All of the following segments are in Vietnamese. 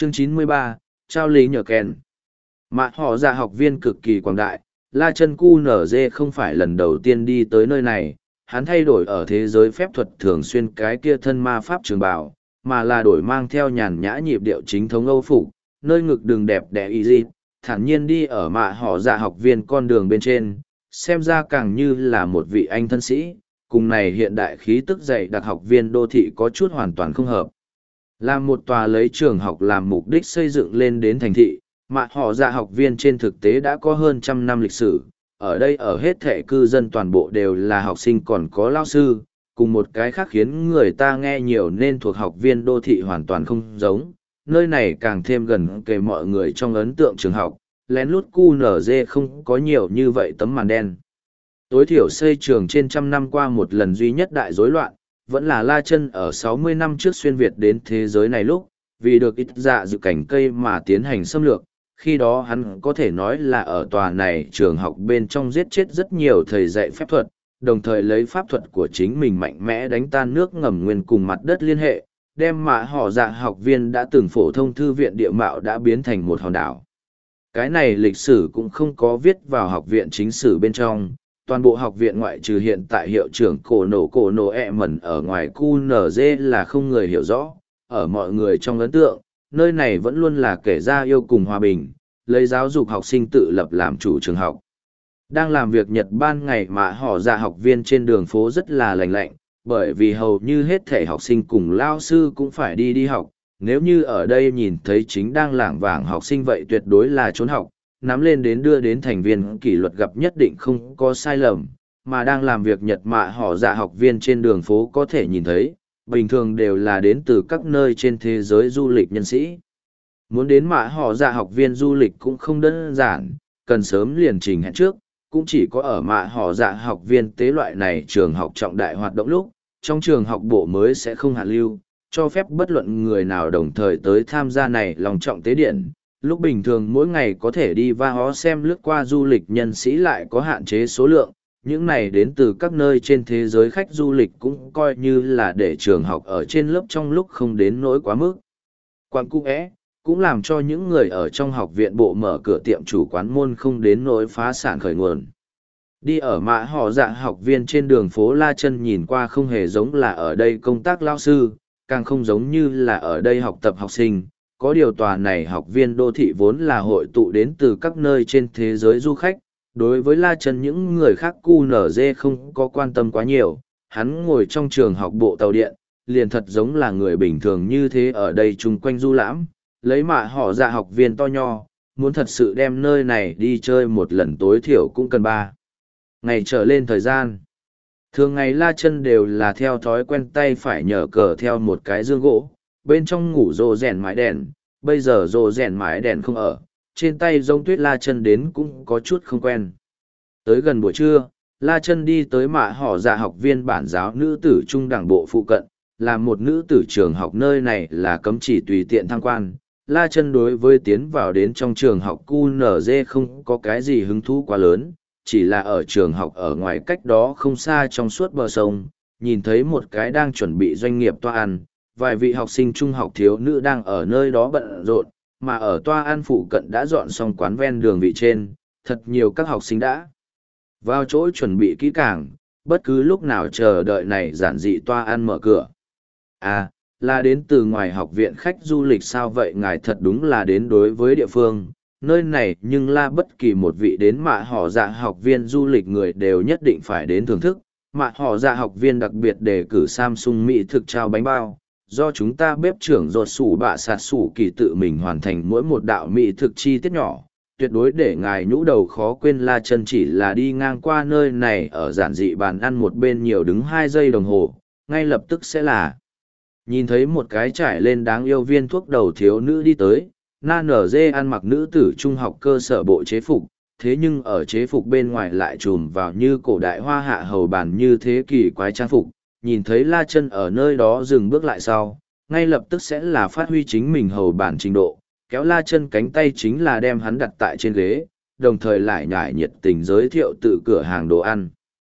Chương 93, Trao lý nhờ kèn. Mạ họ dạ học viên cực kỳ quảng đại, La Chân Cu nở dê không phải lần đầu tiên đi tới nơi này, hắn thay đổi ở thế giới phép thuật thường xuyên cái kia thân ma pháp trường bào, mà là đổi mang theo nhàn nhã nhịp điệu chính thống Âu phục, nơi ngực đường đẹp đẽ y dị, thản nhiên đi ở mạ họ dạ học viên con đường bên trên, xem ra càng như là một vị anh thân sĩ, cùng này hiện đại khí tức dạy đặc học viên đô thị có chút hoàn toàn không hợp. Là một tòa lấy trường học làm mục đích xây dựng lên đến thành thị, mà họ dạ học viên trên thực tế đã có hơn 100 năm lịch sử. Ở đây ở hết thệ cư dân toàn bộ đều là học sinh còn có lao sư, cùng một cái khác khiến người ta nghe nhiều nên thuộc học viên đô thị hoàn toàn không giống. Nơi này càng thêm gần kề mọi người trong ấn tượng trường học, lén lút QNZ không có nhiều như vậy tấm màn đen. Tối thiểu xây trường trên 100 năm qua một lần duy nhất đại rối loạn, vẫn là La Chân ở 60 năm trước xuyên Việt đến thế giới này lúc, vì được ít dạ dự cảnh cây mà tiến hành xâm lược. Khi đó hắn có thể nói là ở tòa này trường học bên trong giết chết rất nhiều thầy dạy phép thuật, đồng thời lấy pháp thuật của chính mình mạnh mẽ đánh tan nước ngầm nguyên cùng mặt đất liên hệ, đem mạ họ dạ học viên đã từng phổ thông thư viện địa mạo đã biến thành một hòn đảo. Cái này lịch sử cũng không có viết vào học viện chính sử bên trong, toàn bộ học viện ngoại trừ hiện tại hiệu trưởng cổ nổ mẩn ở ngoài QNZ là không người hiểu rõ, ở mọi người trong ấn tượng, nơi này vẫn luôn là kể ra yêu cùng hòa bình, lấy giáo dục học sinh tự lập làm chủ trường học. Đang làm việc Nhật ban ngày mà họ dạ học viên trên đường phố rất là lành lạnh, bởi vì hầu như hết thể học sinh cùng lao sư cũng phải đi học, nếu như ở đây nhìn thấy chính đang lảng vảng học sinh vậy tuyệt đối là trốn học, nắm lên đến đưa đến thành viên kỷ luật gặp nhất định không có sai lầm, mà đang làm việc Nhật mạ họ dạ học viên trên đường phố có thể nhìn thấy, bình thường đều là đến từ các nơi trên thế giới du lịch nhân sĩ. Muốn đến mạ họ dạ học viên du lịch cũng không đơn giản, cần sớm liền trình hẹn trước, cũng chỉ có ở mạ họ dạ học viên tế loại này trường học trọng đại hoạt động lúc, trong trường học bộ mới sẽ không hạn lưu, cho phép bất luận người nào đồng thời tới tham gia này lòng trọng tế điện. Lúc bình thường mỗi ngày có thể đi va hó xem lướt qua du lịch nhân sĩ lại có hạn chế số lượng, những này đến từ các nơi trên thế giới khách du lịch cũng coi như là để trường học ở trên lớp trong lúc không đến nỗi quá mức. Quán cung cũng làm cho những người ở trong học viện bộ mở cửa tiệm chủ quán môn không đến nỗi phá sản khởi nguồn. Đi ở mạ họ dạ học viên trên đường phố La Chân nhìn qua không hề giống là ở đây công tác lao sư, càng không giống như là ở đây học tập học sinh. Có điều tòa này học viên đô thị vốn là hội tụ đến từ các nơi trên thế giới du khách. Đối với La Chân những người khác QNZ không có quan tâm quá nhiều, hắn ngồi trong trường học bộ tàu điện, liền thật giống là người bình thường như thế ở đây chung quanh du lãm, lấy mạ họ dạ học viên to nho, muốn thật sự đem nơi này đi chơi một lần tối thiểu cũng cần 3 ngày trở lên thời gian. Thường ngày La Chân đều là theo thói quen tay phải nhờ cờ theo một cái dương gỗ, bên trong ngủ rồ rèn mái đèn, bây giờ rồ rèn mái đèn không ở, trên tay giống tuyết La Chân đến cũng có chút không quen. Tới gần buổi trưa, La Chân đi tới mạ họ dạ học viên bản giáo nữ tử trung đẳng bộ phụ cận, là một nữ tử trường học nơi này là cấm chỉ tùy tiện tham quan. La Chân đối với tiến vào đến trong trường học QNZ không có cái gì hứng thú quá lớn, chỉ là ở trường học ở ngoài cách đó không xa trong suốt bờ sông, nhìn thấy một cái đang chuẩn bị doanh nghiệp toa ăn, vài vị học sinh trung học thiếu nữ đang ở nơi đó bận rộn, mà ở toa ăn phụ cận đã dọn xong quán ven đường vị trên, thật nhiều các học sinh đã vào chỗ chuẩn bị kỹ càng, bất cứ lúc nào chờ đợi này giản dị toa ăn mở cửa. À, là đến từ ngoài học viện khách du lịch sao vậy, ngài thật đúng là đến đối với địa phương, nơi này nhưng là bất kỳ một vị đến mạ họ dạ học viên du lịch người đều nhất định phải đến thưởng thức. Mạ họ dạ học viên đặc biệt đề cử Samsung mỹ thực trao bánh bao, do chúng ta bếp trưởng ruột sủ bạ sạt sủ kỳ tự mình hoàn thành mỗi một đạo mỹ thực chi tiết nhỏ, tuyệt đối để ngài nhũ đầu khó quên. La Chân chỉ là đi ngang qua nơi này ở giản dị bàn ăn một bên nhiều đứng 2 giây đồng hồ, ngay lập tức sẽ là nhìn thấy một cái trải lên đáng yêu viên thuốc đầu thiếu nữ đi tới. Na nở dê ăn mặc nữ tử trung học cơ sở bộ chế phục, thế nhưng ở chế phục bên ngoài lại trùm vào như cổ đại hoa hạ hầu bàn như thế kỳ quái trang phục, nhìn thấy La Chân ở nơi đó dừng bước lại sau, ngay lập tức sẽ là phát huy chính mình hầu bàn trình độ, kéo La Chân cánh tay chính là đem hắn đặt tại trên ghế, đồng thời lại nhải nhiệt tình giới thiệu tự cửa hàng đồ ăn.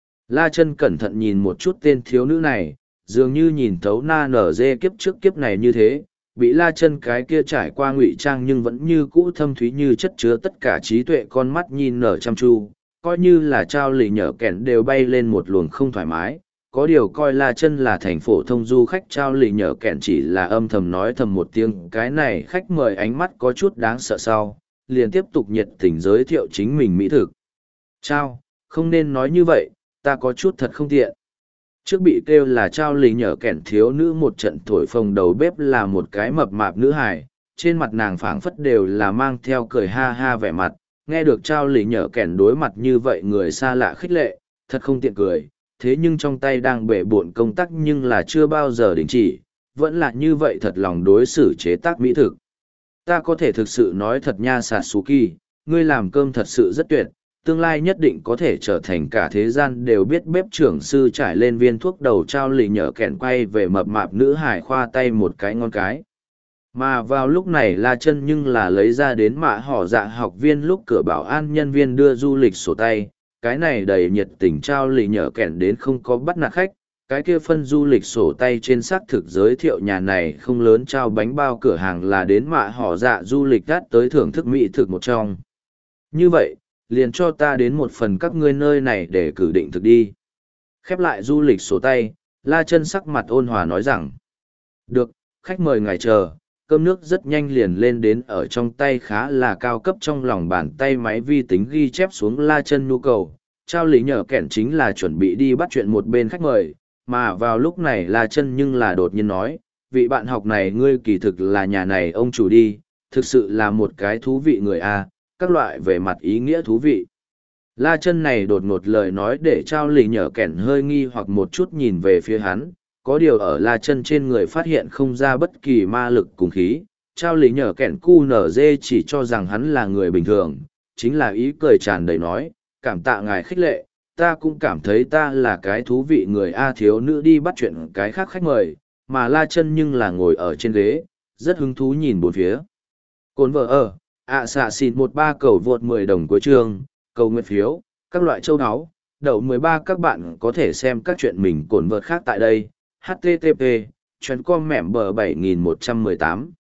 La Chân cẩn thận nhìn một chút tên thiếu nữ này, dường như nhìn thấu Na nở dê kiếp trước kiếp này như thế, bị La Chân cái kia trải qua ngụy trang nhưng vẫn như cũ thâm thúy như chất chứa tất cả trí tuệ con mắt nhìn nở chăm chu, coi như là trao lì nhở kẻn đều bay lên một luồng không thoải mái. Có điều coi La Chân là thành phổ thông du khách, trao lì nhở kẻn chỉ là âm thầm nói thầm một tiếng cái này khách mời ánh mắt có chút đáng sợ sau, liền tiếp tục nhiệt tình giới thiệu chính mình mỹ thực. Trao, không nên nói như vậy, ta có chút thật không tiện. Trước bị kêu là trao lì nhở kẻn thiếu nữ một trận thổi phồng đầu bếp là một cái mập mạp nữ hài, trên mặt nàng phảng phất đều là mang theo cười ha ha vẻ mặt, nghe được trao lì nhở kẻn đối mặt như vậy người xa lạ khích lệ, thật không tiện cười, thế nhưng trong tay đang bể bộn công tác nhưng là chưa bao giờ đình chỉ, vẫn là như vậy thật lòng đối xử chế tác mỹ thực. Ta có thể thực sự nói thật nha Satsuki, ngươi làm cơm thật sự rất tuyệt, tương lai nhất định có thể trở thành cả thế gian đều biết bếp trưởng sư trải lên viên thuốc đầu trao lì nhở kẻn quay về mập mạp nữ hải khoa tay một cái ngon cái. Mà vào lúc này La Chân nhưng là lấy ra đến mạ họ dạ học viên lúc cửa bảo an nhân viên đưa du lịch sổ tay, cái này đầy nhiệt tình trao lì nhở kẻn đến không có bắt nạt khách, cái kia phân du lịch sổ tay trên xác thực giới thiệu nhà này không lớn trao bánh bao cửa hàng là đến mạ họ dạ du lịch đắt tới thưởng thức mỹ thực một trong. Như vậy, liền cho ta đến một phần các ngươi nơi này để cử định thực đi. Khép lại du lịch sổ tay, La Chân sắc mặt ôn hòa nói rằng, được, khách mời ngài chờ, cơm nước rất nhanh liền lên đến ở trong tay khá là cao cấp trong lòng bàn tay máy vi tính ghi chép xuống La Chân nhu cầu. Trao lý nhở kẻn chính là chuẩn bị đi bắt chuyện một bên khách mời, mà vào lúc này La Chân nhưng là đột nhiên nói, vị bạn học này ngươi kỳ thực là nhà này ông chủ đi, thực sự là một cái thú vị người a, các loại về mặt ý nghĩa thú vị. La Chân này đột ngột lời nói để trao lì nhở kẻn hơi nghi hoặc một chút nhìn về phía hắn, có điều ở La Chân trên người phát hiện không ra bất kỳ ma lực cùng khí, trao lì nhở kẻn cu nở dê chỉ cho rằng hắn là người bình thường, chính là ý cười tràn đầy nói, cảm tạ ngài khích lệ, ta cũng cảm thấy ta là cái thú vị người a thiếu nữ đi bắt chuyện cái khác khách mời, mà La Chân nhưng là ngồi ở trên ghế, rất hứng thú nhìn bốn phía. Cồn vợ ở, xạ xịt 13 cầu vượt 10 đồng cuối chương, cầu nguyện phiếu, các loại châu áo, đậu 13 các bạn có thể xem các chuyện mình cồn vợt khác tại đây, http, chuyến com mẻm bờ 7118.